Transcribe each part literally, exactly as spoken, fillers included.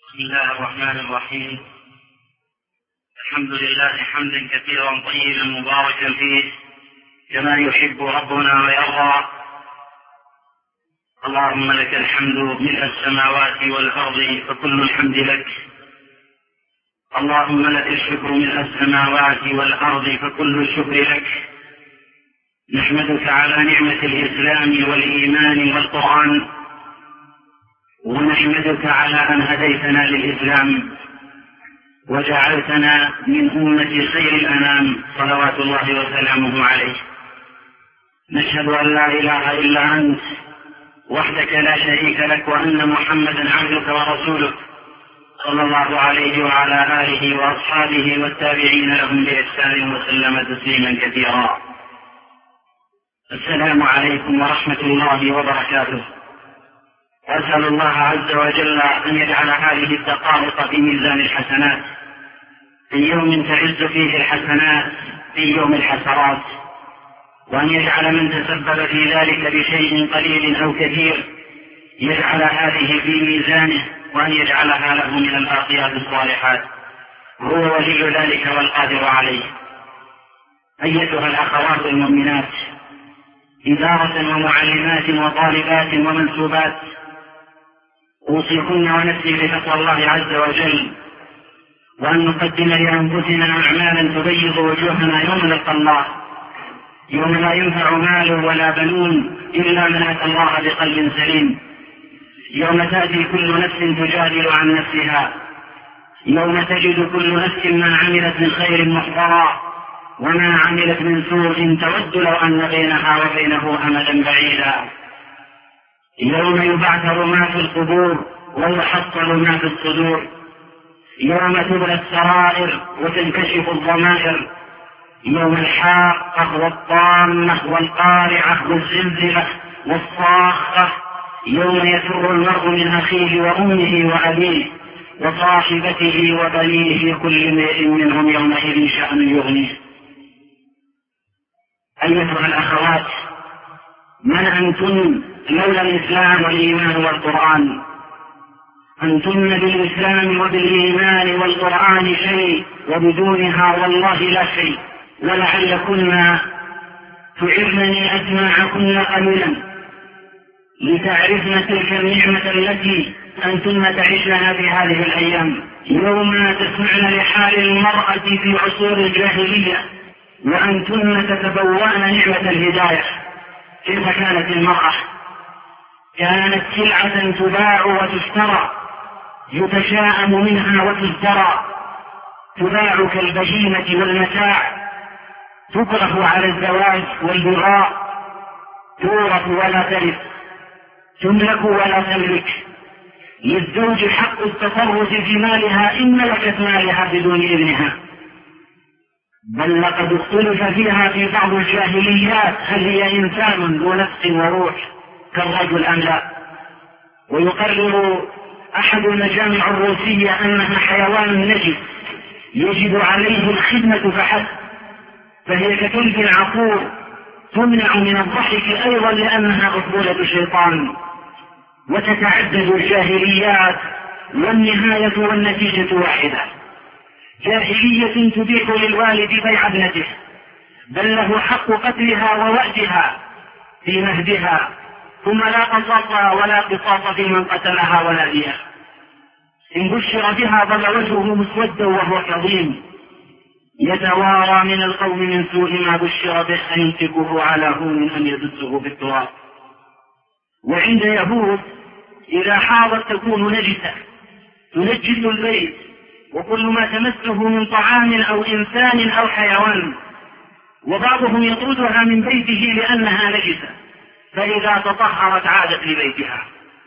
بسم الله الرحمن الرحيم. الحمد لله حمدا كثيرا طيبا مباركا فيه كما يحب ربنا ويرضى. اللهم لك الحمد ملء السماوات والأرض فكل الحمد لك. اللهم لك الشكر ملء السماوات والأرض فكل الشكر لك. نحمدك على نعمة الإسلام والإيمان والقرآن، ونحمدك على أن هديتنا للإسلام وجعلتنا من أمة خير الأنام صلوات الله وسلامه عليه. نشهد أن لا إله إلا أنت وحدك لا شريك لك، وأن محمدا عبدك ورسولك صلى الله عليه وعلى آله وأصحابه والتابعين لهم بإحسان وسلم تسليما كثيرا. السلام عليكم ورحمة الله وبركاته. أسأل الله عز وجل أن يجعل هذه الدقائق في ميزان الحسنات، في يوم تعز فيه الحسنات في يوم الحسرات، وأن يجعل من تسبب في ذلك بشيء قليل أو كثير يجعل هذه في ميزانه، وأن يجعلها له من الباقيات الصالحات. هو ولي ذلك والقادر عليه. أيتها الأخوات المؤمنات، إدارة ومعلمات وطالبات ومنسوبات، أوصيكن ونفسي بتقوى الله عز وجل، وأن نقدم لأنفسنا أعمالا تبيض وجوهنا يوم نلقى الله، يوم لا ينفع مال ولا بنون إلا من أتى الله بقلب سليم، يوم تأتي كل نفس تجادل عن نفسها، يوم تجد كل نفس ما عملت من خير محضرا وما عملت من سوء تود لو أن بينها وبينه أمدا بعيدا، يوم يبعثر ما في القبور ويحصل ما في الصدور، يوم تبلى السرائر وتنكشف الضمائر، يوم الحاقة والطامة والقارعة والزلزلة والصاخة، يوم يفر المرء من أخيه وأمه وأبيه وصاحبته وبنيه كل امرئ منهم يومئذ شأن يغنيه. أيها الأخوات، من أنتن لولا الإسلام والإيمان والقرآن؟ أنتن بالإسلام وبالإيمان والقرآن شيء، وبدونها والله لا شيء. ولعلكن تعرنني أسماعكن قليلا لتعرفن تلك النعمة التي أنتن تعيشنها في هذه الأيام، يوم تسمعن لحال المرأة في عصور الجاهلية وأنتن تتبوأن نعمة الهداية. كيف كانت المرأة؟ كانت سلعة تباع وتشترى، يتشاءم منها وتزدرى، تباع كالبهيمة والمتاع، تكره على الزواج والبغاء، تورث ولا ترث، تملك ولا تملك، للزوج حق التصرف في مالها إن ملكت مالها بدون إذنها، بل لقد اختلف فيها في بعض الجاهليات هل هي إنسان ذو نفس وروح كالرجل أم لا. ويقرر أحد المجامع الروسية أنها حيوان نجس يجب عليه الخدمة فحسب، فهي ككلب عقور تمنع من الضحك أيضا لأنها مقبولة شيطان. وتتعدد الجاهليات والنهاية والنتيجة واحدة. جاهلية تبيح للوالد بيع ابنته، بل له حق قتلها ووأدها في مهدها، ثم لا قصاص ولا قصاص في من قتلها ولا دية. إن بشر بها ظل وجهه مسودا وهو كظيم، يتوارى من القوم من سوء ما بشر به أيمسكه على هون أم يدسه بالتراب. وعند يهود إذا حاضت تكون نجسة تنجس البيت وكل ما تمسه من طعام أو إنسان أو حيوان، وبعضهم يطردها من بيته لأنها نجسة، فإذا تطهرت عادت لبيتها.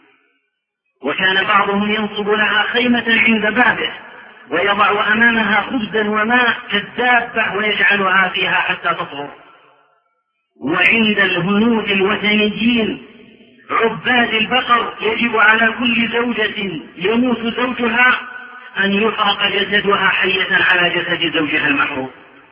وكان بعضهم ينصب لها خيمة عند بابه ويضع أمامها خبزا وماء كالدابة ويجعلها فيها حتى تطهر. وعند الهنود الوثنيين عباد البقر يجب على كل زوجة يموت زوجها أن يحرق جسدها حية على جسد زوجها المحروم.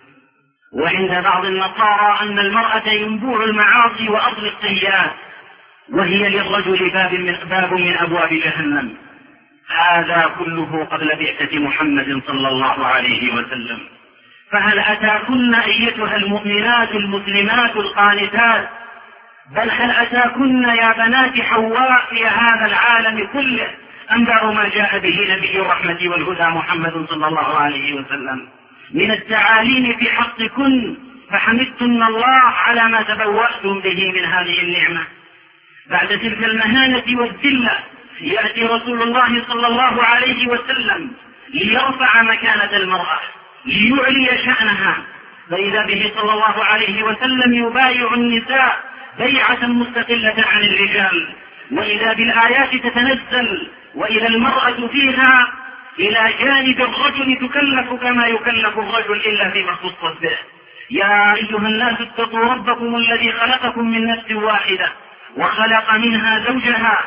وعند بعض النصارى أن المرأة ينبوع المعاصي وأصل السيئات، وهي للرجل باب من, باب من أبواب جهنم، هذا كله قبل بعثة محمد صلى الله عليه وسلم. فهل أتاكن أيتها المؤمنات المسلمات القانتات، بل هل أتاكن يا بنات حواء في هذا العالم كله أنبأ ما جاء به نبي الرحمة والهدى محمد صلى الله عليه وسلم من التعاليم في حقكن، فحمدتن الله على ما تبوأتم به من هذه النعمة. بعد تلك المهانة والذلة يأتي رسول الله صلى الله عليه وسلم ليرفع مكانة المرأة، ليعلي شأنها، فإذا به صلى الله عليه وسلم يبايع النساء بيعة مستقلة عن الرجال، وإذا بالآيات تتنزل وإذا المرأة فيها إلى جانب الرجل تكلف كما يكلف الرجل إلا فيما اختصت به. يا أيها الناس اتقوا ربكم الذي خلقكم من نفس واحدة وخلق منها زوجها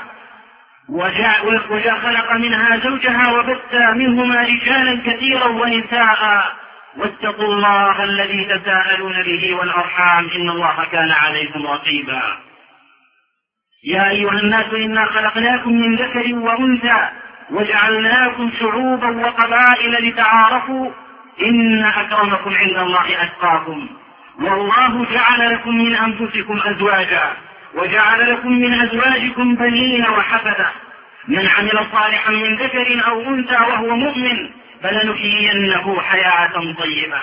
وجاء خلق منها زوجها وبث منهما رجالا كثيرا ونساء واتقوا الله الذي تساءلون به والأرحام إن الله كان عليكم رقيبا. يا أيها الناس إنا خلقناكم من ذكر وأنثى وجعلناكم شعوبا وقبائل لتعارفوا إن أكرمكم عند الله أتقاكم والله جعل لكم من أنفسكم أزواجا وجعل لكم من أزواجكم بنين وحفدة من عمل صالحا من ذكر أو أنثى وهو مؤمن فلنحيينه حياة طيبة.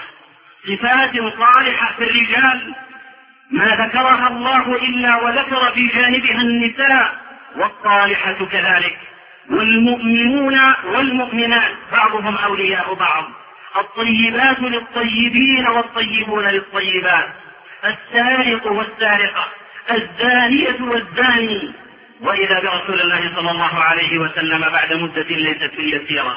صفات صالحة في الرجال ما ذكرها الله إلا وذكر في جانبها النساء والصالحة كذلك، والمؤمنون والمؤمنات بعضهم أولياء بعض، الطيبات للطيبين والطيبون للطيبات، السارق والسارقة، الزانية والزاني. وإذا برسول الله صلى الله عليه وسلم بعد مدة ليست يسيرة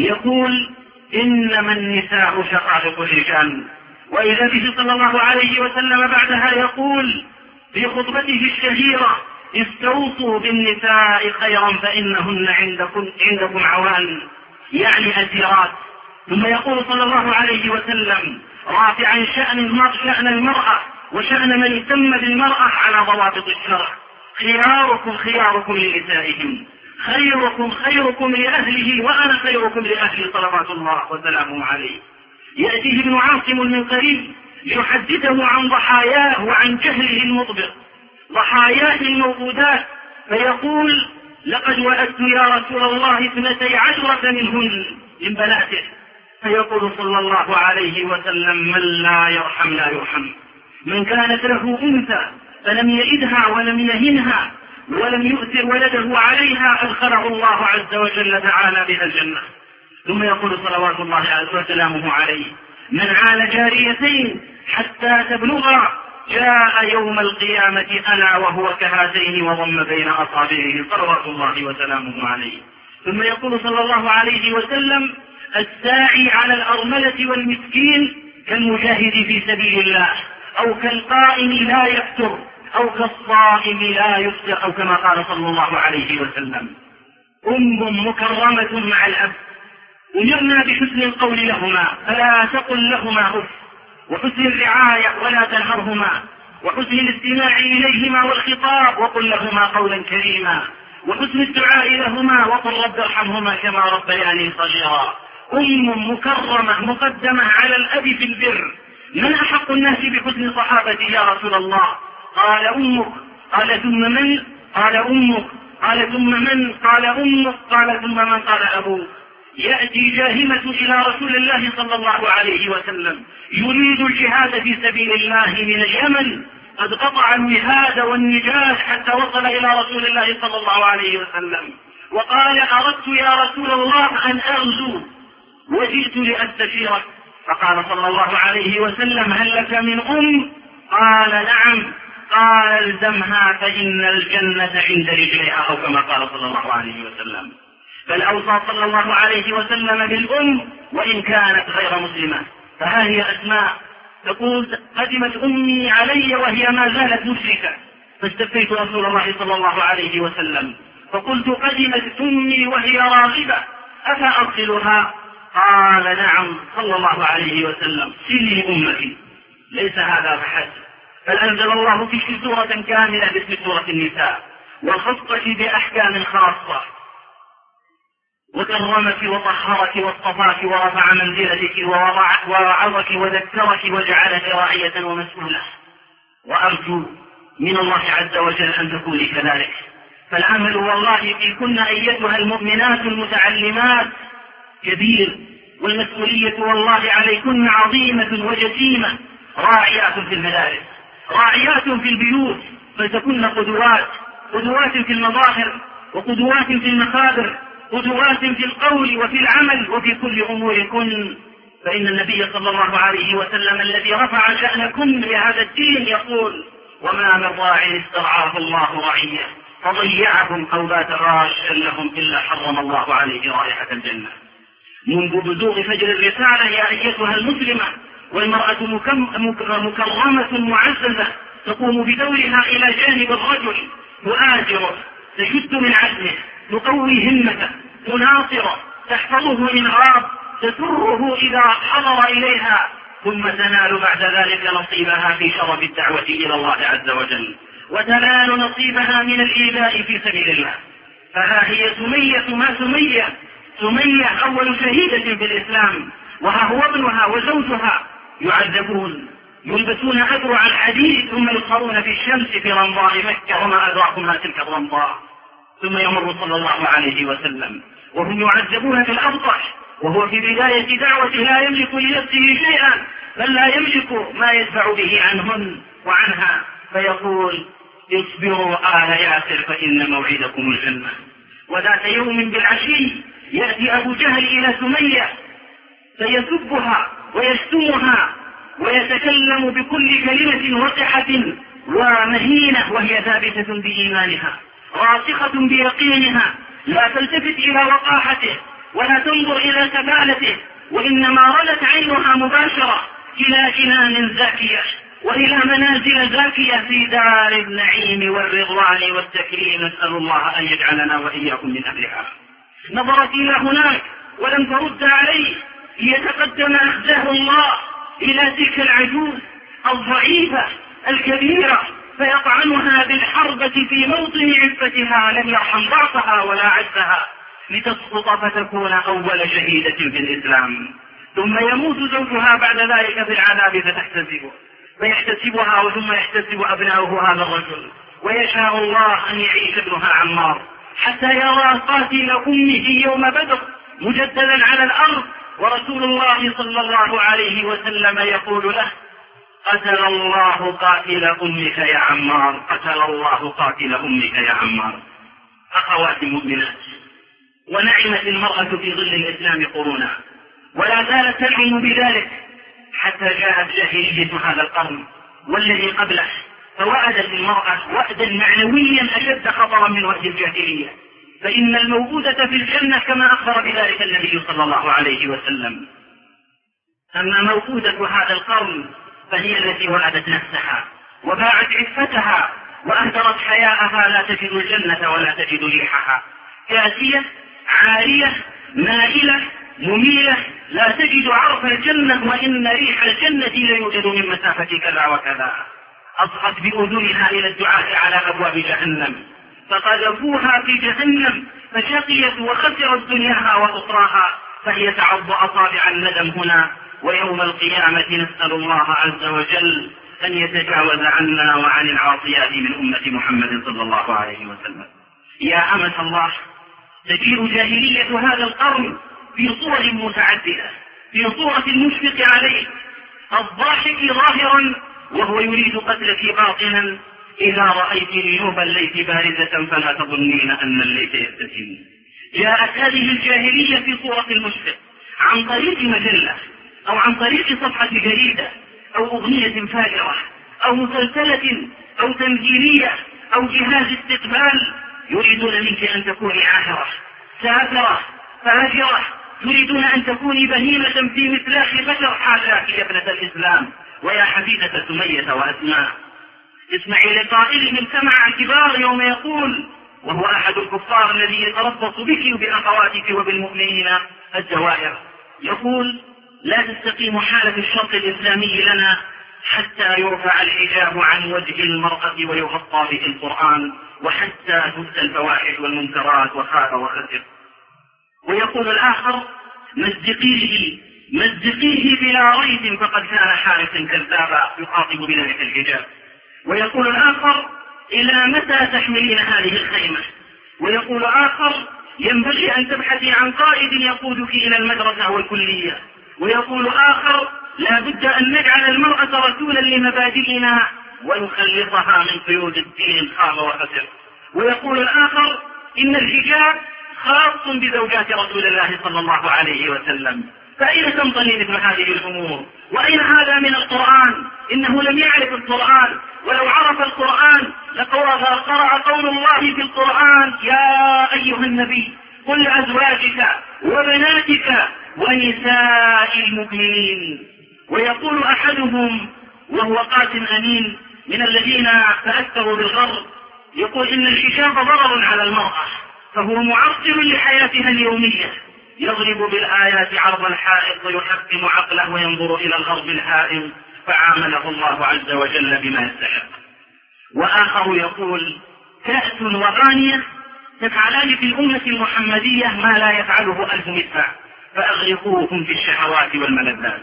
يقول إنما النساء شقائق الرجال، وإذا به صلى الله عليه وسلم بعدها يقول في خطبته الشهيرة استوصوا بالنساء خيرا فإنهن عندكم, عندكم عوان، يعني أسيرات. ثم يقول صلى الله عليه وسلم رافعا شأن المرأة, شأن المرأة وشأن من يسمى بالمرأة على ضوابط الشرع: خياركم خياركم لنسائهم، خيركم خيركم لأهله وأنا خيركم لأهلي صلوات الله وسلامه عليه. يأتيه ابن عاصم المنقري يحدثه عن ضحاياه وعن جهله المطبق، ضحاياه الموجودات، فيقول لقد وأدت يا رسول الله اثنتي عشرة منهن من بناته، فيقول صلى الله عليه وسلم من لا يرحم لا يرحم. من كانت له أنثى فلم يئدها ولم يهنها ولم يؤثر ولده عليها أدخله الله عز وجل تعالى بها الجنة. ثم يقول صلوات الله وسلامه عليه من عال جاريتين حتى تبلغا جاء يوم القيامة أنا وهو كهاتين وضم بين أصابعه صلوات الله وسلامه عليه. ثم يقول صلى الله عليه وسلم الساعي على الأرملة والمسكين كالمجاهد في سبيل الله، أو كالقائم لا يفتر، أو كالصائم لا يفطر، أو كما قال صلى الله عليه وسلم. أم مكرمة مع الأب، أمرنا بحسن القول لهما فلا تقل لهما أف، وحسن الرعاية ولا تنهرهما، وحسن الاستماع إليهما والخطاب وقل لهما قولا كريما، وحسن الدعاء لهما وقل رب ارحمهما كما ربياني صغيرا. أم مكرمة مقدمة على الأب في البر. من أحق الناس بحسن صحابتي يا رسول الله؟ قال أمك. قال ثم من؟ قال أمك. قال ثم من؟ قال أمك. قال ثم من؟ قال أبوك. يأتي جاهمة إلى رسول الله صلى الله عليه وسلم يريد الجهاد في سبيل الله من اليمن، قد قطع الوهاد والنجاح حتى وصل إلى رسول الله صلى الله عليه وسلم وقال أردت يا رسول الله أن أغزو وجئت لأستشيرك، فقال صلى الله عليه وسلم هل لك من أم؟ قال نعم. قال الزمها فإن الجنة عند رجلها، أو كما قال صلى الله عليه وسلم. بل أوصى صلى الله عليه وسلم بالأم وإن كانت غير مسلمة. فها هي أسماء تقول قدمت أمي علي وهي ما زالت مشركة، فاستفتيت رسول الله صلى الله عليه وسلم فقلت قدمت أمي وهي راغبة أفأرسلها؟ قال نعم صلى الله عليه وسلم سلي أمتي. ليس هذا فحسب، بل أنزل الله في سورة كاملة باسم سورة النساء والخصة بأحكام خاصة، وكرمك وطهرك واصطفاك ورفع منزلتك ووعظك وذكرك وجعلك راعية ومسؤولة، وأرجو من الله عز وجل أن تكوني كذلك. فالعمل والله فيكن أيتها المؤمنات المتعلمات كبير، والمسؤولية والله عليكن عظيمة وجسيمة. راعيات في المدارس، راعيات في البيوت، فلتكن قدوات، قدوات في المظاهر وقدوات في المخابر، قدوات في القول وفي العمل وفي كل أموركن. فإن النبي صلى الله عليه وسلم الذي رفع شأنكن بهذا الدين يقول: وما من راع استرعاه الله رعيه فضيعهم أو بات غاشا لهم إلا حرم الله عليه رائحة الجنة. منذ بزوغ فجر الرسالة يا أيتها المسلمة، والمرأة مكرمة معززة تقوم بدورها إلى جانب الرجل، تؤازره، تشد من عزمه، تقوي همته، تناصره، تحفظه إن غاب، تسره إذا حضر إليها، ثم تنال بعد ذلك نصيبها في شرف الدعوة إلى الله عز وجل، وتنال نصيبها من الإيذاء في سبيل الله. فها هي سمية ما سمية، سمية أول شهيدة في الإسلام، وها هو ابنها وزوجها يعذبون، يلبسون أذرع الحديد ثم يصهرون في الشمس في رمضاء مكة، وما أدراكم ما تلك الرمضاء. ثم يمر صلى الله عليه وسلم وهم يعذبون في الأبطح، وهو في بداية دعوته لا يملك لنفسه شيئا، بل لا يملك ما يدفع به عنهن وعنها، فيقول: اصبروا آل ياسر فإن موعدكم الجنة. وذات يوم بالعشي يأتي أبو جهل إلى سمية فيسبها ويشتمها ويتكلم بكل كلمة وقحة ومهينة، وهي ثابتة بإيمانها راسخة بيقينها، لا تلتفت إلى وقاحته ولا تنظر إلى سبالته، وإنما رلت عينها مباشرة إلى جنان زاكية وإلى منازل زاكية في دار النعيم والرضوان والتكريم. نسأل الله أن يجعلنا وإياكم من أهلها. نظرت إلى هناك ولم ترد عليه، ليتقدم أخزاه الله إلى تلك العجوز الضعيفة الكبيرة فيطعنها بالحربة في موطن عفتها، لم يرحم ضعفها ولا عجزها، لتسقط فتكون أول شهيدة في الإسلام. ثم يموت زوجها بعد ذلك في العذاب فتحتسبه فيحتسبها، وثم يحتسب أبناؤه هذا الرجل، ويشاء الله أن يعيش ابنها عمار حتى يرى قاتل أمه يوم بدر مجددا على الأرض، ورسول الله صلى الله عليه وسلم يقول له: قتل الله قاتل أمك يا عمار، قتل الله قاتل أمك يا عمار. أخواتي المؤمنات، ونعمت المرأة في ظل الإسلام قرونا، ولا زالت تنعم بذلك حتى جاءت جاهلية هذا القرن والذي قبله، فوأدت المرأة وأدا معنويا أشد خطرا من وأد الجاهلية، فإن الموجودة في الجنة كما أخبر بذلك النبي صلى الله عليه وسلم. أما موجودة هذا القرن فهي التي وأدت نفسها وباعت عفتها وأهدرت حياءها، لا تجد الجنة ولا تجد ريحها، كاسية عارية مائلة مميلة، لا تجد عرف الجنة، وإن ريح الجنة ليوجد من مسافة كذا وكذا. أصغت بأذنها إلى الدعاء على أبواب جهنم فقذفوها في جهنم فشقيت وخسرت دنياها وأخراها، فهي تعض أصابع الندم هنا ويوم القيامة. نسأل الله عز وجل أن يتجاوز عنا وعن العاصيات من أمة محمد صلى الله عليه وسلم. يا أمة الله، تجيء جاهلية هذا القرن في صور متعددة، في صورة المشفق عليه، الضاحك ظاهرا وهو يريد قتلك باطنا. إذا رأيت نيوب الليث بارزة فلا تظنين أن الليث يبتسم. جاءت هذه الجاهلية في صورة المشفق عن طريق مجلة أو عن طريق صفحة جريدة أو أغنية فاجرة أو مسلسلة أو تمثيلية أو جهاز استقبال، يريدون منك أن تكوني عاهرة سافرة فاجرة، تريدون أن تكوني بهيمة في مثلاخ بشر. حاشاك يا ابنة الإسلام ويا حفيدة سمية وأسماء. اسمعي لقائلهم سمع كبار يوم يقول، وهو أحد الكفار الذي يتربص بك وبأخواتك وبالمؤمنين الجوائر، يقول: لا تستقيم حالة الشرط الإسلامي لنا حتى يرفع الحجاب عن وجه المرأة ويغطى به القرآن، وحتى تبدى الفواحش والمنكرات وخاب وخسر. ويقول الآخر مزقيه مزقيه بلا ريب فقد كان حارسا كذابا يخاطب بذلك الحجاب. ويقول الآخر إلى متى تحملين هذه الخيمة؟ ويقول آخر ينبغي أن تبحثي عن قائد يقودك إلى المدرسة والكلية. ويقول آخر لا بد أن نجعل المرأة رسولا لمبادئنا ونخلصها من قيود الدين خاب وخسر. ويقول الآخر إن الحجاب خاص بزوجات رسول الله صلى الله عليه وسلم. فأين تنطلي مثل هذه الأمور؟ وأين هذا من القرآن؟ إنه لم يعرف القرآن، ولو عرف القرآن لقرأ قول الله في القرآن يا أيها النبي قل لأزواجك وبناتك ونساء المؤمنين. ويقول أحدهم وهو قاسم أمين من الذين تأثروا بالغرب يقول إن الحجاب ضرر على المرأة، فهو معطل لحياتها اليومية، يضرب بالآيات عرض الحائط ويحكم عقله وينظر إلى الغرب الهائم، فعامله الله عز وجل بما يستحق. وآخر يقول كأس وغانية تفعلان في الأمة المحمدية ما لا يفعله ألف مدفع فأغرقوهم في الشهوات والملذات.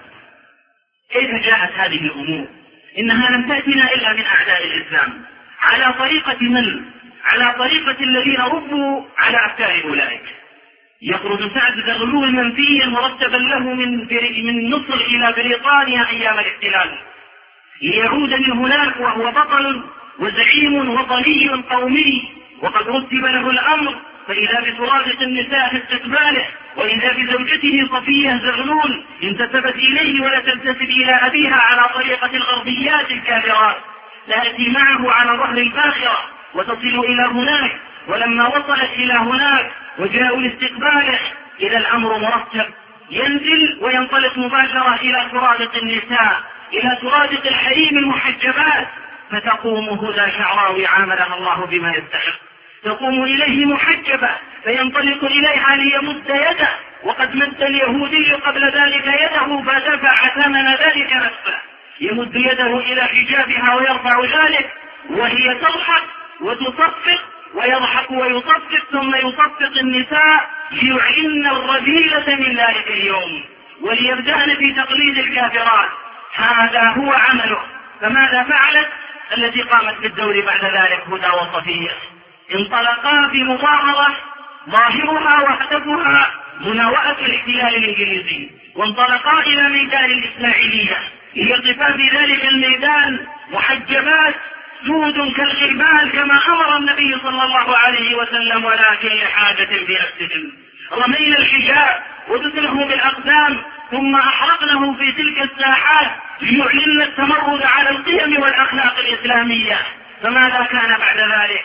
كيف جاءت هذه الأمور؟ إنها لم تأتنا إلا من أعداء الإسلام. على طريقة من؟ على طريقة الذين ربوا على أفكار أولئك. يخرج سعد زغلول منفيا مرتبا له من من مصر إلى بريطانيا أيام الاحتلال ليعود من هناك وهو بطل وزعيم وطني قومي، وقد رتب له الأمر، فإذا بسرادق النساء في استقباله، وإذا بزوجته صفية زغلول انتسبت إليه ولا تنتسب إلى أبيها على طريقة الغربيات الكافرات، تأتي معه على ظهر الباخرة وتصل إلى هناك. ولما وصلت إلى هناك وجاءوا لاستقباله إذا الأمر مرتب، ينزل وينطلق مباشرة إلى سرادق النساء، إلى سرادق الحريم المحجبات، فتقوم هدى شعراوي عاملها الله بما يستحق، تقوم إليه محجبة فينطلق إليها ليمد يده، وقد مد اليهودي قبل ذلك يده فدفع ثمن ذلك نفسه، يمد يده إلى حجابها ويرفع ذلك وهي تضحك وتصفق ويضحك ويصفق، ثم يصفق النساء ليعلن الرذيلة من ذلك اليوم وليبدأن في تقليد الكافرات. هذا هو عمله. فماذا فعلت التي قامت بالدور بعد ذلك هدى وصفية؟ انطلقا في مظاهرة ظاهرها وهدفها مناوئة الاحتلال الإنجليزي، وانطلقا إلى ميدان الإسماعيلية ليقفا في ذلك الميدان محجبات سود كالغربال كما أمر النبي صلى الله عليه وسلم، ولكن لحاجة في نفسهم رمينا الحجاب ودسنه بالأقدام ثم أحرقنه في تلك الساحات ليعلن التمرد على القيم والأخلاق الإسلامية. فماذا كان بعد ذلك؟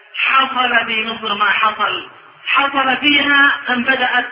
حصل في مصر ما حصل. حصل فيها أن بدأت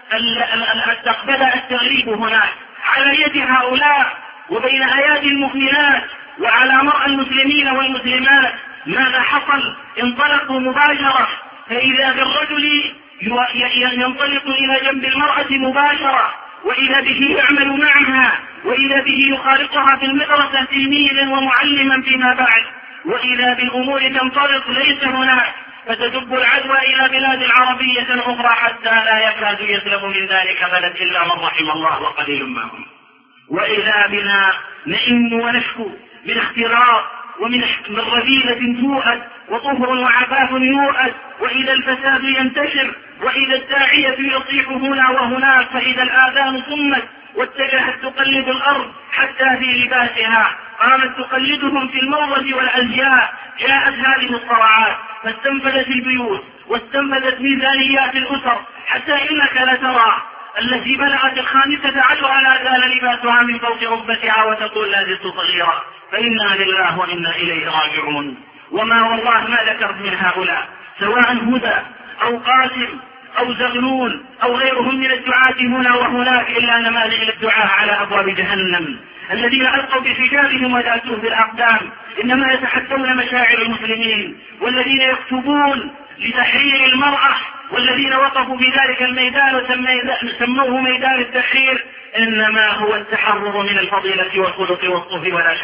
بدأ التغريب هناك على يد هؤلاء وبين أيادي المؤمنات وعلى مرأى المسلمين والمسلمات. ماذا حصل؟ انطلقوا مباشرة، فإذا بالرجل ينطلق إلى جنب المرأة مباشرة، وإذا به يعمل معها، وإذا به يخالطها في المدرسة تلميذا ومعلما فيما بعد، وإذا بالأمور تنطلق ليس هناك، فتدب العدوى إلى بلاد عربية أخرى حتى لا يكاد يسلم من ذلك بلد إلا من رحم الله وقليل ما هم. وإذا بنا نئن ونشكو من اختراق ومن رذيلة توأد وطهر وعفاف يوأد، وإذا الفساد ينتشر، وإذا الداعية يصيح هنا وهناك، فإذا الآذان صمت واتجهت تقلد الأرض حتى في لباسها، قامت تقلدهم في المروة والأزياء. جاءت هذه الصراعات فاستنفذت البيوت واستنفذت ميزانيات الأسر، حتى إنك لترى التي بلغت الخامسة عشر لا زال لباسها من فوق ركبتها وتقول لا زلت صغيرة، فإنا لله وإنا إليه راجعون. وما والله ما ذكرت من هؤلاء سواء هدى أو قاسم أو زغلول أو غيرهم من الدعاة هنا وهناك إلا نماذج الدعاة على أبواب جهنم، الذين ألقوا بحجابهم وداسوه بالأقدام، إنما يتحدون مشاعر المسلمين، والذين يكتبون لتحرير المرأة، والذين وقفوا في ذلك الميدان وسموه ميدان التحرير، إنما هو التحرر من الفضيلة والخلق والصوف ولا شيء.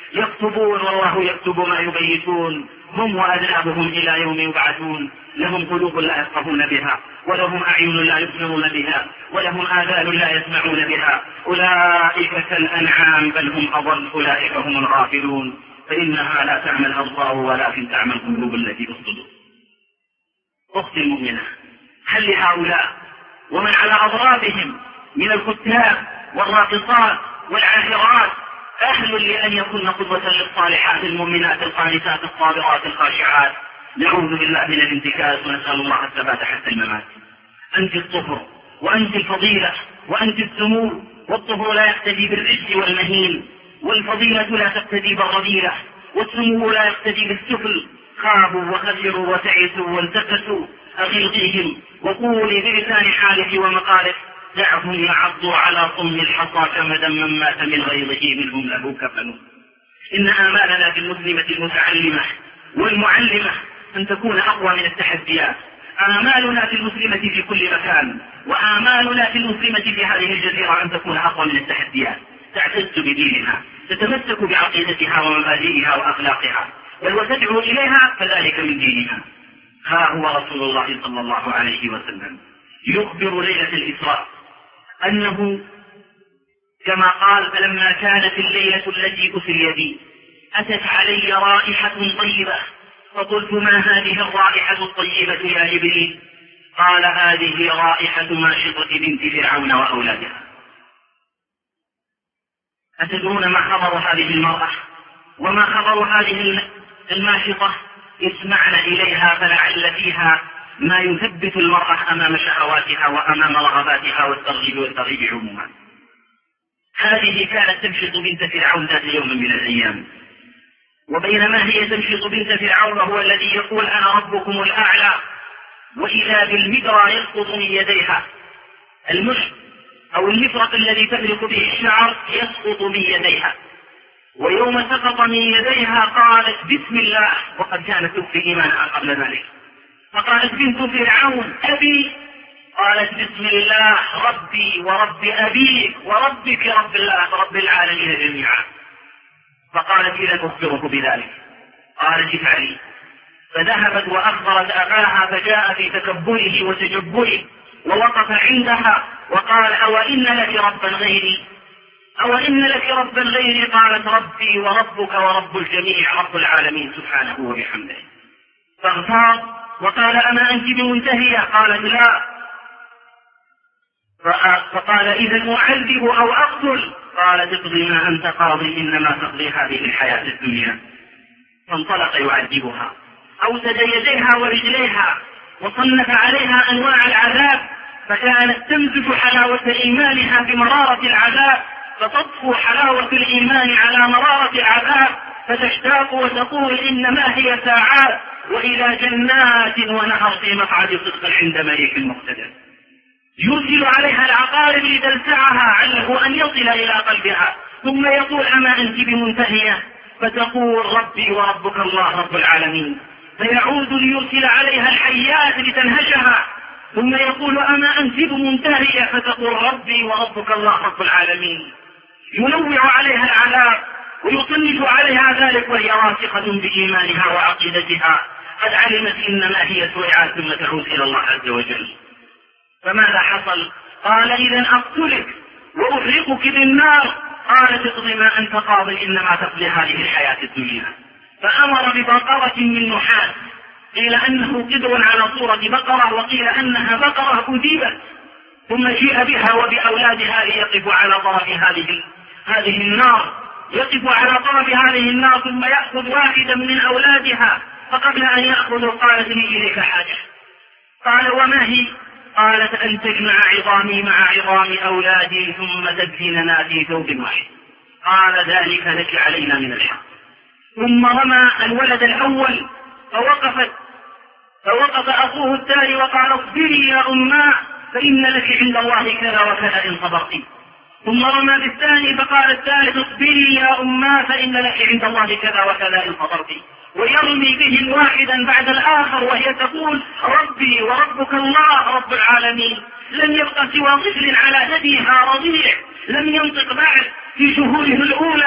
يكتبون والله يكتب ما يبيتون، هم وأذنابهم إلى يوم يبعثون. لهم قلوب لا يفقهون بها، ولهم أعين لا يبصرون بها، ولهم آذان لا يسمعون بها، أولئك كالأنعام بل هم أضل، أولئك هم الغافلون، فإنها لا تعمى الأبصار ولكن تعمى القلوب التي في الصدور. أختي المؤمنة، هل لهؤلاء ومن على أضرابهم من الكتاب والراقصات والعاهرات أهل لأن يكون قدوة للصالحات المؤمنات القانتات الصابرات الخاشعات؟ نعوذ بالله من الانتكاس ونسأل الله الثبات حتى الممات. أنت الطهر وأنت الفضيلة وأنت السمو، والطهر لا يقتدي بالرجل والمهين، والفضيلة لا تقتدي بالرذيلة، والسمو لا يقتدي بالسفل. خابوا وخسروا وتعسوا وانتكسوا، أغلقيهم وقولي بلسان حالك ومقالك دعهم يعضوا على صم الحصى كمدا من مات من غيظه منهم له كفن. إن آمالنا في المسلمة المتعلمة والمعلمة أن تكون أقوى من التحديات. آمالنا في المسلمة في كل مكان، وآمالنا في المسلمة في هذه الجزيرة أن تكون أقوى من التحديات. تعتز بدينها، تتمسك بعقيدتها ومبادئها وأخلاقها، بل وتدعو إليها كذلك من دينها. ها هو رسول الله صلى الله عليه وسلم يخبر ليلة الإسراء أنه كما قال: فلما كانت الليلة التي أسري بي أتت علي رائحة طيبة، فقلت: ما هذه الرائحة الطيبة يا جبريل؟ قال: هذه رائحة ماشطة بنت فرعون وأولادها. أتدرون ما خبر هذه المرأة وما خبر هذه الماشطة؟ اسمعن إليها فلعل فيها ما يثبت المرأة أمام شهواتها وأمام رغباتها والترغيب والترهيب عموما. هذه كانت تمشط بنت فرعون ذات يوم من الأيام، وبينما هي تمشط بنت فرعون وهو الذي يقول: أنا ربكم الأعلى، وإذا بالمدرى يسقط من يديها المشط أو المفرق الذي تفرق به الشعر يسقط من يديها. ويوم سقط من يديها قالت: بسم الله، وقد كانت تخفي إيمانها قبل ذلك. فقالت بنت فرعون: أبي. قالت: بسم الله، ربي ورب أبيك وربك رب الله رب العالمين جميعا. فقالت: إذا أخبرك بذلك. قالت: افعلي. فذهبت وأخبرت أخاها، فجاء في تكبره وتجبره ووقف عندها وقال: أو إن لك ربا غيري؟ أو إن لك ربا غيري؟ قالت: ربي وربك ورب الجميع رب العالمين سبحانه وبحمده. فاغتاظ وقال: أما أنت بمنتهية؟ قالت: لا. فقال: إذا أعذب أو أقتل؟ قالت: اقضي ما أنت قاضي، إنما تقضي هذه الحياة الدنيا. فانطلق يعذبها، أوسد يديها ورجليها وصنف عليها أنواع العذاب، فكانت تمزج حلاوة إيمانها بمرارة العذاب، فتطفو حلاوة الإيمان على مرارة العذاب، فتشتاق وتقول: إنما هي ساعات، وإلى جنات ونهر في مقعد صدق عند مليك مقتدر. يرسل عليها العقارب لتلسعها عله أن يصل إلى قلبها، ثم يقول: أما أنت بمنتهية؟ فتقول: ربي وربك الله رب العالمين. فيعود ليرسل عليها الحيات لتنهشها، ثم يقول: أما أنت بمنتهية؟ فتقول: ربي وربك الله رب العالمين. ينوع عليها العذاب ويطنش عليها ذلك وهي راسخة بإيمانها وعقيدتها، قد علمت إنما هي سويعات ثم تعود إلى الله عز وجل. فماذا حصل؟ قال: إذا أقتلك وأحرقك بالنار. قالت: اقضي ما أنت قاض، إنما تقضي هذه الحياة الدنيا. فأمر ببقرة من نحاس، قيل أنه قدر على صورة بقرة، وقيل أنها بقرة أديبت، ثم جيء بها وبأولادها ليقف على طرف هذه هذه النار، يقف على طرف هذه النار، ثم يأخذ واحدا من أولادها، فقبل أن يأخذوا قالت: لي إليك حاجة. قال: وما هي؟ قالت: أن تجمع عظامي مع عظام أولادي ثم تدفننا في ثوب واحد. قال: ذلك لك علينا من الحق. ثم رمى الولد الأول فوقفت فوقف أخوه الثاني وقال: اصبري يا أماه فإن لك عند الله كذا وكذا إن صبرت. ثم رمى بالثاني فقال الثالث: اصبري يا أماه فإن لك عند الله كذا وكذا إن صبرت. ويرمي بهم واحدا بعد الآخر وهي تقول: ربي وربك الله رب العالمين. لم يبق سوى طفل على ثديها رضيع، لم ينطق بعد في شهوره الأولى،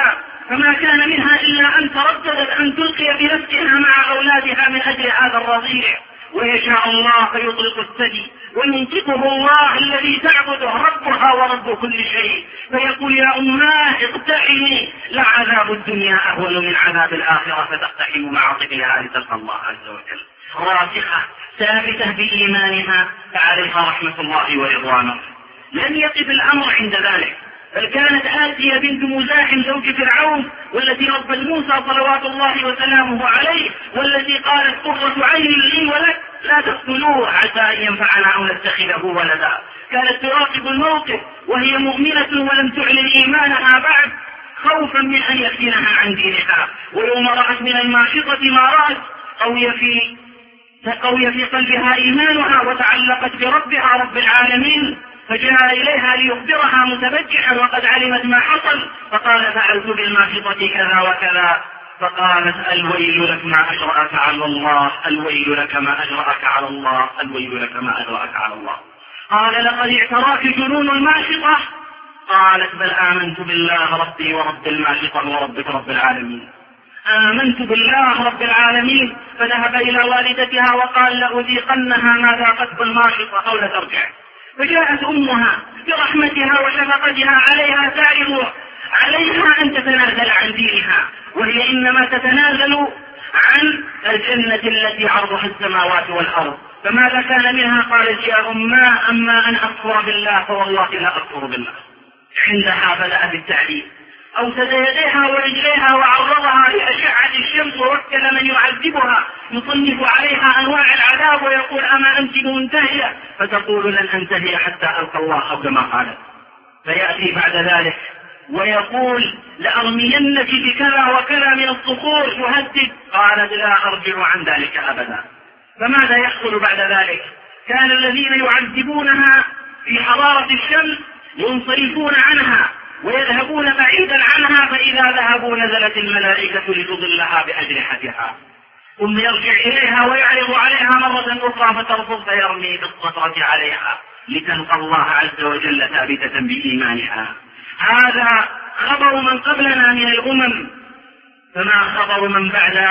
فما كان منها إلا أن ترددت أن تلقي بنفسها مع أولادها من أجل هذا الرضيع، ويشاء الله يطلق الثدي وينطقه الله الذي تعبده ربها ورب كل شيء، فيقول يا أماه اقتحمي لعذاب الدنيا أهون من عذاب الآخرة، فتقتحم مع طفلها لتلقى الله عز وجل راسخة ثابتة بإيمانها، فعليها رحمة الله ورضوانه. لم يقف الأمر عند ذلك، بل كانت آسيا بنت مزاحم زوج فرعون والتي ربت موسى صلوات الله وسلامه عليه، والتي قالت قرة عين لي ولك لا تقتلوه عسى أن ينفعنا أو نتخذه ولدا. كانت تراقب الموقف وهي مؤمنة ولم تعلن إيمانها بعد، خوفا من أن يفتنها عن دينها. ويوم رأت من الماشطة ما رأت قوي في قوي في قلبها إيمانها وتعلقت بربها رب العالمين، فجاء إليها ليخبرها متبجحا وقد علمت ما حصل، فقال فعلت بالماشطة كذا وكذا. فقالت الويل لك ما أجرأك على الله، الويل لك ما أجرأك على الله، الويل لك ما أجرأك على الله. قال لقد اعتراك جنون الماشطة؟ قالت بل آمنت بالله ربي ورب الماشطة وربك رب العالمين. آمنت بالله رب العالمين. فذهب إلى والدتها وقال لأذيقنها ما ذاقته الماشطة أو لترجع. فجاءت أمها برحمتها وشفقتها عليها تعرض عليها أن تتنازل عن دينها، وهي إنما تتنازل عن الجنة التي عرضها السماوات والأرض. فماذا كان منها؟ قالت يا أما أما أن أكفر بالله فوالله لا أكفر بالله. عندها بدأ بالتعليم، أوسد يديها ورجليها وعرضها لأشعة الشمس، ووكل من يعذبها يصنف عليها أنواع العذاب ويقول أما أنت منتهية؟ فتقول لن أنتهي حتى ألقى الله أو كما قالت. فيأتي بعد ذلك ويقول لأرمينك بكذا وكذا من الصخور تهدد، قالت لا أرجع عن ذلك أبدا. فماذا يحصل بعد ذلك؟ كان الذين يعذبونها في حرارة الشمس ينصرفون عنها ويذهبون بعيدا عنها، فإذا ذهبوا نزلت الملائكة لتضلها بأجنحتها، ثم يرجع إليها ويعرض عليها مرة أخرى فترفض فيرمي بالصخرة عليها لتلقى الله عز وجل ثابتة بإيمانها. هذا خبر من قبلنا من الأمم، فما خبر من بعد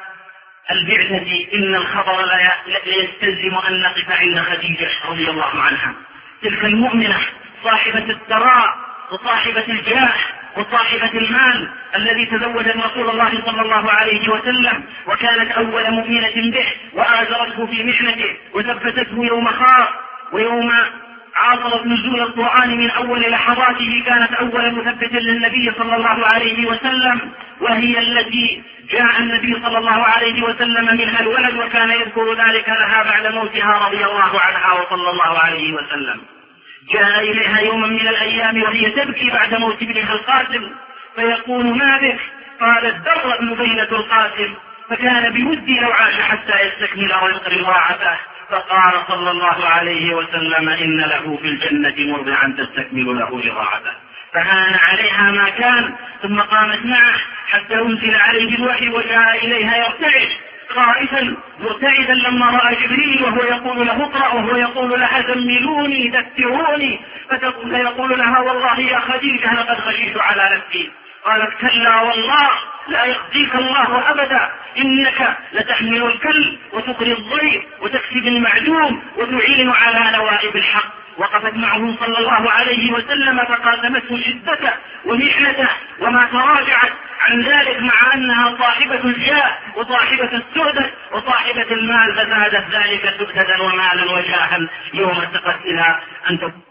البعثة؟ إن الخبر لا يستلزم أن نقف عند خديجة رضي الله عنها، تلك المؤمنة صاحبة الثراء وصاحبة الجاه وصاحبة المال، الذي تزوج رسول الله صلى الله عليه وسلم، وكانت أول مؤمنة به وآزرته في محنته وثبتته يوم خاف ويوم عاصرت نزول القرآن من أول لحظاته، كانت أول مثبت للنبي صلى الله عليه وسلم، وهي التي جاء النبي صلى الله عليه وسلم منها الولد، وكان يذكر ذلك لها بعد موتها رضي الله عنها وصلى الله عليه وسلم. جاء إليها يوما من الأيام وهي تبكي بعد موت ابنها القاسم، فيقول ما بك؟ قالت در ابن بينة القاسم، فكان بودي لو عاش حتى يستكمل رضاعته. فقال صلى الله عليه وسلم إن له في الجنة مرضعا تستكمل له رضاعته. فهان عليها ما كان، ثم قامت معه حتى أنزل عليه الوحي وجاء إليها يرتعش خائفا مرتعدا لما رأى جبريل وهو يقول له اقرأ، وهو يقول لها زملوني دثروني، فيقول لها والله يا خديجة لقد خشيت على نفسي. قالت كلا والله لا يخزيك الله أبدا، إنك لتحمل الكل وتقري الضيف وتكسب المعدوم وتعين على نوائب الحق. وقفت معه صلى الله عليه وسلم فقاسمته شدته ومحنته وما تراجعت عن ذلك، مع أنها صاحبة الجاه وصاحبة السؤدة وصاحبة المال، فزادت ذلك سؤدة ومالا وجاها يوم ارتقت إلى أن تكون.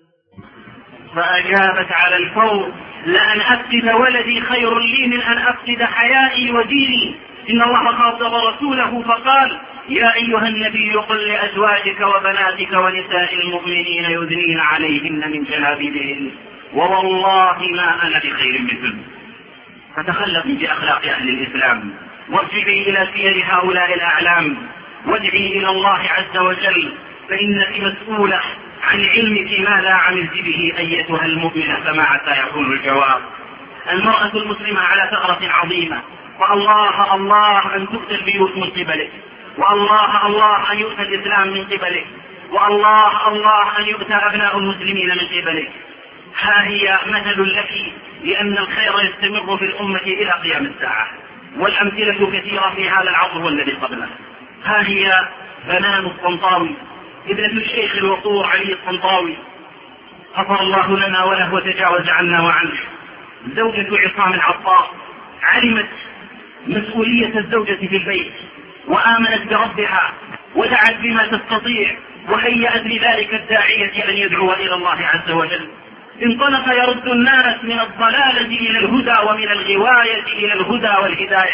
فأجابت على الفور لأن أفسد ولدي خير لي من أن أفسد حيائي وديني. إن الله خاطب رسوله فقال يا أيها النبي قل لأزواجك وبناتك ونساء المؤمنين يدنين عليهن من جلابيبهن ووالله ما أنا بخير منهن. فتخلقي بأخلاق أهل الإسلام وارجعي إلى سير هؤلاء الأعلام وادعي إلى الله عز وجل، فإنك مسؤولة عن علمك ماذا عملت به أيتها المؤمنة، فما عسى يكون الجواب. المرأة المسلمة على ثغرة عظيمة، والله الله أن تؤتى البيوت من قبلك، والله الله أن يؤتى الإسلام من قبلك، والله الله أن يؤتى أبناء المسلمين من قبلك. ها هي مثل لك لأن الخير يستمر في الأمة إلى قيام الساعة، والأمثلة كثيرة في هذا العصر والذي قبله. ها هي بنان الطنطاوي ابنة الشيخ الوقور علي الطنطاوي غفر الله لنا وله وتجاوز عنا وعنه، زوجة عصام العطار، علمت مسؤولية الزوجة في البيت وآمنت بربها ودعت بما تستطيع، وهيأت لذلك الداعية أن يدعو إلى الله عز وجل. انطلق يرد الناس من الضلالة إلى الهدى ومن الغواية إلى الهدى والهداية،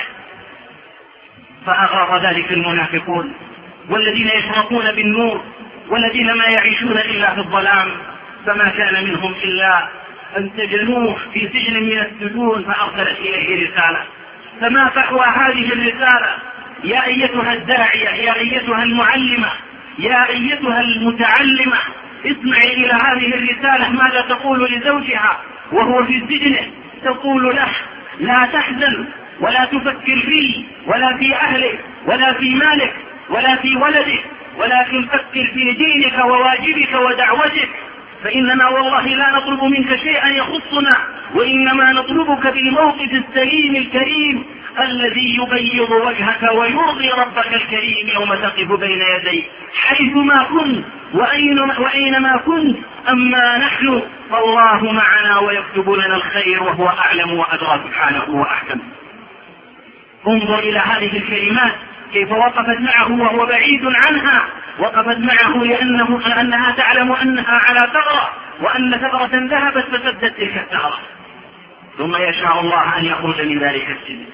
فأغار ذلك المنافقون والذين يشرقون بالنور والذين ما يعيشون إلا في الظلام، فما كان منهم إلا أن سجنوه في سجن من السجون فأرسلت إليه رسالة. فما فحوى هذه الرسالة؟ يا أيتها الداعية، يا أيتها المعلمة، يا أيتها المتعلمة، اسمعي إلى هذه الرسالة ماذا تقول لزوجها وهو في سجنه. تقول له لا تحزن ولا تفكر فيه ولا في أهلك ولا في مالك ولا في ولدك، ولكن فكر في دينك وواجبك ودعوتك، فإننا والله لا نطلب منك شيئا يخصنا، وإنما نطلبك بالموقف السليم الكريم الذي يبيض وجهك ويرضي ربك الكريم يوم تقف بين يديه حيثما كنت وأينما كنت. أما نحن فالله معنا ويكتب لنا الخير وهو أعلم وأدرى سبحانه وأحكم. انظر إلى هذه الكلمات كيف وقفت معه وهو بعيد عنها، وقفت معه لأنه أنها تعلم أنها على ثغرة، وأن ثغرة ذهبت فسدت تلك الثغرة. ثم يشاء الله أن يخرج من ذلك السجن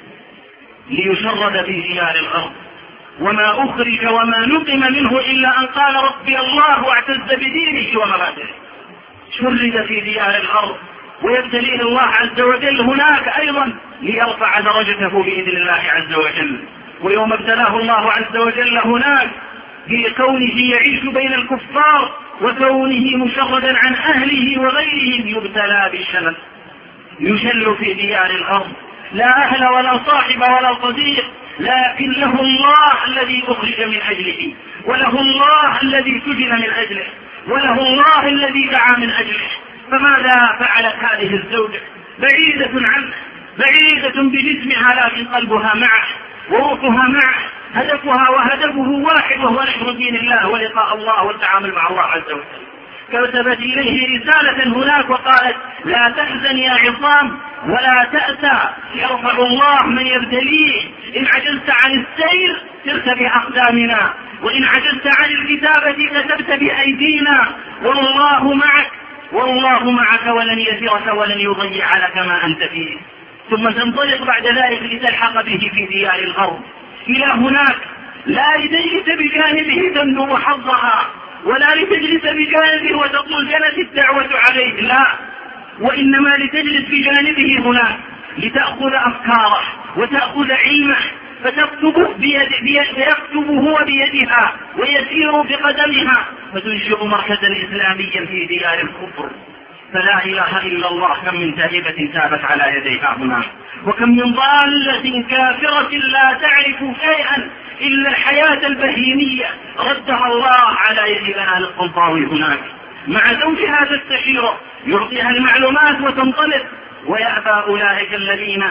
ليشرد في ديار الأرض، وما أخرج وما نقم منه إلا أن قال ربي الله واعتز بدينه ومبادئه. شرد في ديار الأرض ويبتليه الله عز وجل هناك أيضا ليرفع درجته بإذن الله عز وجل. ويوم ابتلاه الله عز وجل هناك بكونه يعيش بين الكفار وكونه مشردا عن أهله وغيرهم يبتلى بالشلل، يشل في ديار الأرض، لا أهل ولا صاحب ولا صديق، لكن له الله الذي أخرج من أجله، وله الله الذي سجن من أجله، وله الله الذي دعا من أجله. فماذا فعلت هذه الزوجة؟ بعيدة عنه، بعيدة بجسمها لكن قلبها معه وروحها معه، هدفها وهدفه واحد وهو نشر دين الله ولقاء الله والتعامل مع الله عز وجل. كتبت إليه رسالة هناك وقالت لا تحزن يا عصام ولا تأسى، يرفع الله من يبتليه. إن عجزت عن السير سرت بأقدامنا، وإن عجزت عن الكتابة كتبت بأيدينا، والله معك والله معك ولن يسرك ولن يضيع لك ما أنت فيه. ثم تنطلق بعد ذلك لتلحق به في ديار الأرض إلى هناك، لا لتجلس بجانبه تندب حظها، ولا لتجلس بجانبه وتقول جلت الدعوة عليه، لا، وإنما لتجلس بجانبه هناك لتأخذ أفكاره وتأخذ علمه، فتكتب بيد بيد فيكتب هو بيدها ويسير بقدمها، فتنشئ مركزا إسلاميا في ديار الكفر. فلا إله إلا الله، كم من تائبة تابت على يديها هناك، وكم من ضالة كافرة لا تعرف شيئا إلا الحياة البهيمية ردها الله على يد بنان الطنطاوي هناك، مع زوجها تستشيره يعطيها المعلومات وتنطلق، ويأبى أولئك الذين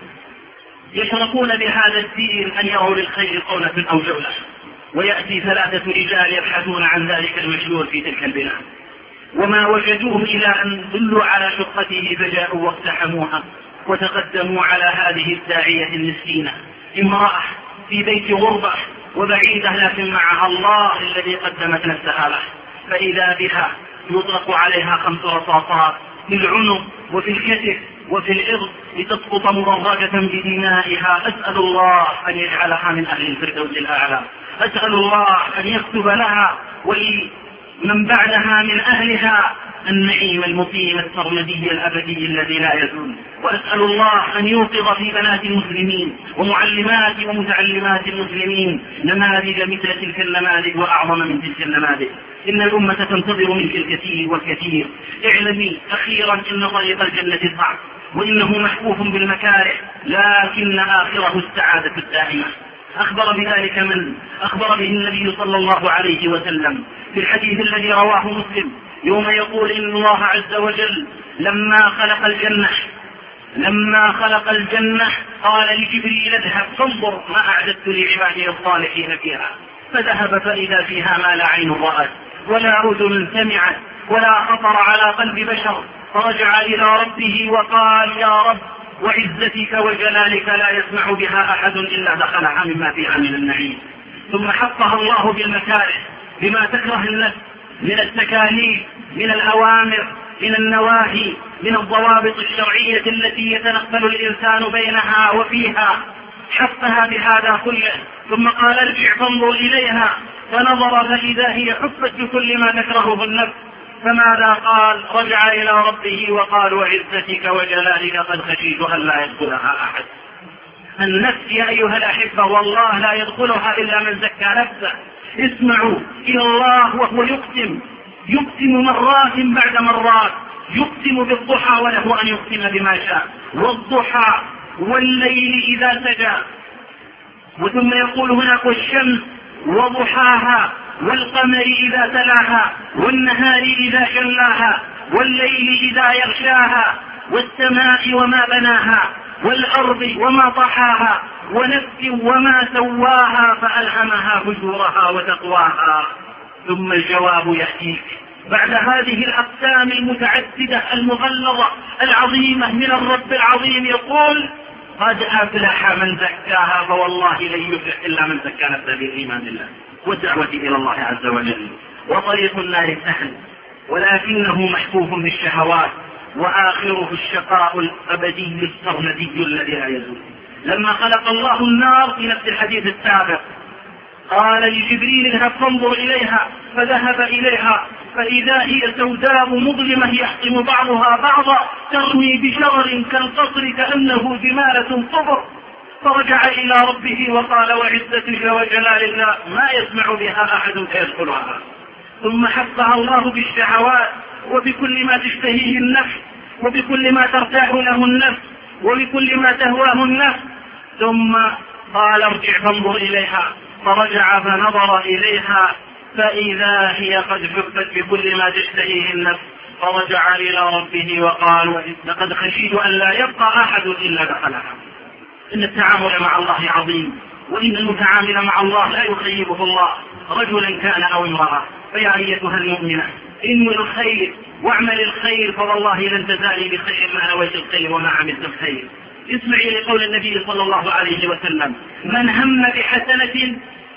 يشركون بهذا الدين أن يروا للخير قولة أو جولة، ويأتي ثلاثة رجال يبحثون عن ذلك المشلول في تلك البلاد، وما وجدوه إلى أن دلوا على شقته فجاءوا واقتحموها وتقدموا على هذه الداعية المسكينة، امرأة في بيت غربة وبعيدة لكن معها الله الذي قدمت نفسها له، فإذا بها يطلق عليها خمس رصاصات في العنق وفي الكتف وفي العرض لتسقط مضرجة بدمائها. أسأل الله أن يجعلها من أهل الفردوس الأعلى، أسأل الله أن يكتب لها ولمن بعدها من أهلها النعيم المقيم السرمدي الأبدي الذي لا يزول. وأسأل الله أن يوقظ في بنات المسلمين ومعلمات ومتعلمات المسلمين نماذج مثل تلك النماذج وأعظم من تلك النماذج. إن الأمة تنتظر منك الكثير والكثير. اعلمي أخيرا إن طريق الجنة صعب، وإنه محفوف بالمكاره، لكن آخره السعادة الدائمة. أخبر بذلك من أخبر به النبي صلى الله عليه وسلم في الحديث الذي رواه مسلم يوم يقول إن الله عز وجل لما خلق الجنة لما خلق الجنة قال لجبريل اذهب فانظر ما أعددت لعبادي الصالحين فيها، فذهب فإذا فيها ما لا عين رأت ولا أذن سمعت ولا خطر على قلب بشر، فرجع إلى ربه وقال يا رب وعزتك وجلالك لا يسمع بها أحد إلا دخلها مما فيها من النعيم. ثم حقها الله بالمكاره بما تكره النفس من التكاليف من الأوامر من النواهي من الضوابط الشرعية التي يتنقل الإنسان بينها وفيها، حفها بهذا كله. ثم قال ارجع فانظر إليها، فنظر فإذا هي حفت بكل ما تكرهه النفس، فماذا قال؟ رجع إلى ربه وقال وعزتك وجلالك قد خشيت أن لا يدخلها أحد. النفس يا أيها الأحبة والله لا يدخلها إلا من زكى نفسه. اسمعوا إلى الله وهو يقسم يقسم مرات بعد مرات، يقسم بالضحى وله أن يقسم بما شاء، والضحى والليل إذا سجى، وثم يقول هناك والشمس وضحاها والقمر إذا تلاها والنهار إذا جلاها والليل إذا يغشاها والسماء وما بناها والأرض وما طحاها ونفس وما سواها فألهمها فجورها وتقواها. ثم الجواب يأتيك بعد هذه الأقسام المتعددة المغلظة العظيمة من الرب العظيم، يقول قد أفلح من زكاها، فوالله لن يفلح إلا من زكى نفسه بالإيمان بالله والدعوة إلى الله عز وجل. وطريق النار سهل ولكنه محفوف بالشهوات، وآخره الشقاء الأبدي السرمدي الذي لا يزول. لما خلق الله النار في نفس الحديث السابق قال لجبريل اذهب فانظر إليها، فذهب إليها فإذا هي سوداء مظلمة يحطم بعضها بعضا ترمي بشرر كالقصر كأنه جمالة صفر، فرجع إلى ربه وقال وعزتك وجلالك ما يسمع بها أحد فيدخلها. ثم حفها الله بالشهوات وبكل ما تشتهيه النفس وبكل ما ترتاح له النفس وبكل ما تهواه النفس. ثم قال ارجع فانظر إليها، فرجع فنظر إليها فإذا هي قد حفت بكل ما تشتهيه النفس، فرجع إلى ربه وقال لقد خشيت أن لا يبقى أحد إلا دخلها. إن التعامل مع الله عظيم، وإن المتعامل مع الله لا يخيبه الله رجلا كان أو امرأة. فيا أيتها المؤمنة انوي الخير واعمل الخير، فوالله لن تزالي بخير ما نويت الخير وما عملت الخير. اسمعي لقول النبي صلى الله عليه وسلم من هم بحسنة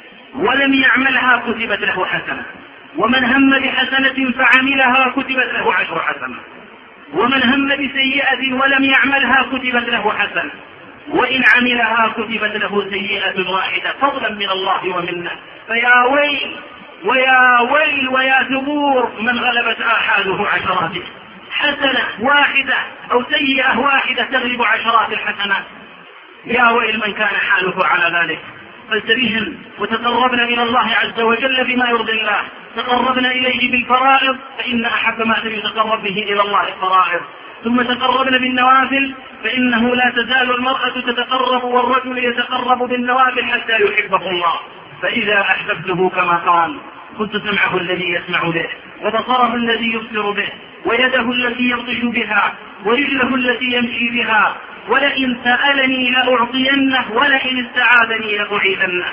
ولم يعملها كتبت له حسنة، ومن هم بحسنة فعملها كتبت له عشر حسنة، ومن هم بسيئة ولم يعملها كتبت له حسنة، وإن عملها كتبت له سيئة واحدة فضلا من الله ومنه. فيا ويل ويا ويل ويا ثبور من غلبت آحاده عشراته، حسنة واحدة أو سيئة واحدة تغلب عشرات الحسنات. يا ويل من كان حاله على ذلك. فالتبهن وتقربنا إلى الله عز وجل بما يرضي الله، تقربنا إليه بالفرائض فإن أحب ما يتقرب به إلى الله الفرائض، ثم تقربنا بالنوافل فإنه لا تزال المرأة تتقرب والرجل يتقرب بالنوافل حتى يحبه الله. فإذا أحببته كما قال كنت سمعه الذي يسمع به وبصره الذي يبصر به ويده التي يبطش بها ورجله التي يمشي بها، ولئن سألني لأعطينه ولئن استعاذني لأعيذنه.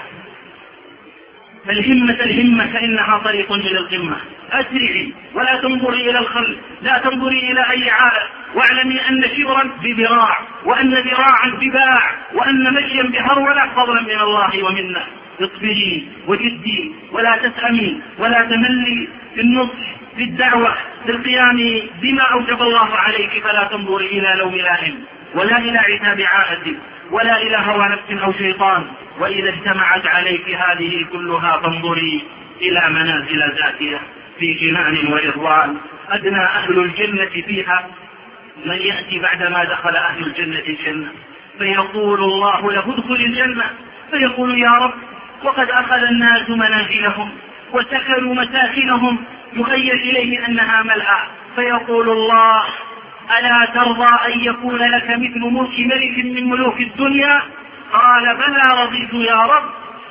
فالهمة الهمة فإنها طريق إلى القمة. أسرعي ولا تنظري إلى الخلف، لا تنظري إلى أي عائق، واعلمي أن شبرا بذراع وأن ذراعا بباع وأن مشيا بهرولة فضلا من الله ومنه. اصبري وجدي ولا تسأمي ولا تملي في النصح في الدعوة في القيام بما أوجب الله عليك، فلا تنظري إلى لوم لائم ولا إلى عتاب عائد ولا إلى هوى نفس أو شيطان. وإذا اجتمعت عليك هذه كلها فانظري إلى منازل ذاتها في جنان ورضوان أدنى أهل الجنة فيها من يأتي بعدما دخل أهل الجنة الجنة فيقول الله له ادخل الجنة، فيقول يا رب وقد أخذ الناس منازلهم وسكنوا مساكنهم يخيل إليه أنها ملأى، فيقول الله ألا ترضى أن يكون لك مثل ملك ملك من ملوك الدنيا؟ قال بلى رضيت يا رب.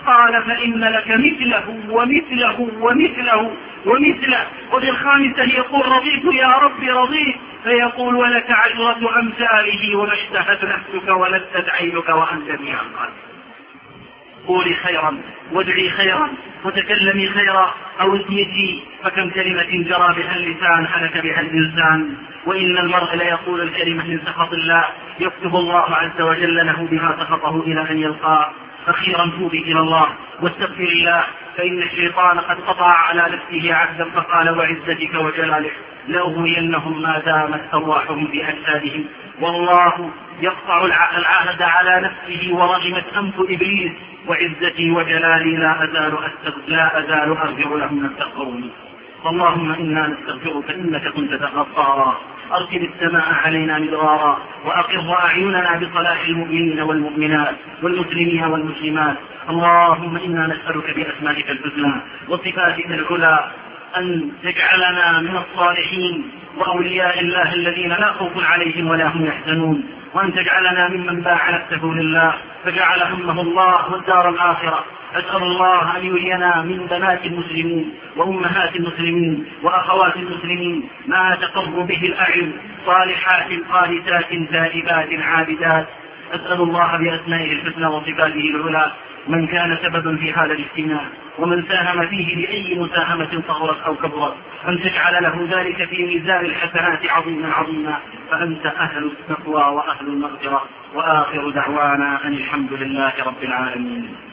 قال فإن لك مثله ومثله ومثله ومثله. وفي الخامسة يقول رضيت يا رب رضيت، فيقول ولك عشرة أمثاله وما اشتهت نفسك ولذت عينك وأنت بها قلب. قولي خيرا وادعي خيرا وتكلمي خيرا أو اسمتي، فكم كلمة جرى بها اللسان هلك بها الإنسان. وإن المرء ليقول الكلمة من سخط الله يكتب الله عز وجل له بها سخطه إلى أن يلقاه. أخيرا توبي إلى الله واستغفر الله، فإن الشيطان قد قطع على نفسه عهدا فقال وعزتك وجلالك لأغوينهم ما دامت أرواحهم بأجسادهم. والله يقطع العهد على نفسه ورغمت أنف إبليس وعزتي وجلالي لا أزال لا أزال أرجع لهم نستغفرني. اللهم إنا نستغفرك إنك كنت غفارا، أرسل السماء علينا مدرارا، وأقر أعيننا بصلاح المؤمنين والمؤمنات والمسلمين والمسلمات. اللهم إنا نسألك بأسمائك الحسنى وصفاتك العلى أن تجعلنا من الصالحين وأولياء الله الذين لا خوف عليهم ولا هم يحزنون، وأن تجعلنا ممن باع نفسه لله فجعل همه الله والدار الآخرة. أسأل الله أن يرينا من بنات المسلمين وأمهات المسلمين وأخوات المسلمين ما تقر به الأعين، صالحات قانتات تائبات عابدات. أسأل الله بأسمائه الحسنى وصفاته العلى من كان سببا في هذا الاجتماع ومن ساهم فيه بأي مساهمة صغرت أو كبرت أن تجعل له ذلك في ميزان الحسنات عظيما عظيما، فأنت أهل التقوى وأهل المغفرة. وآخر دعوانا أن الحمد لله رب العالمين.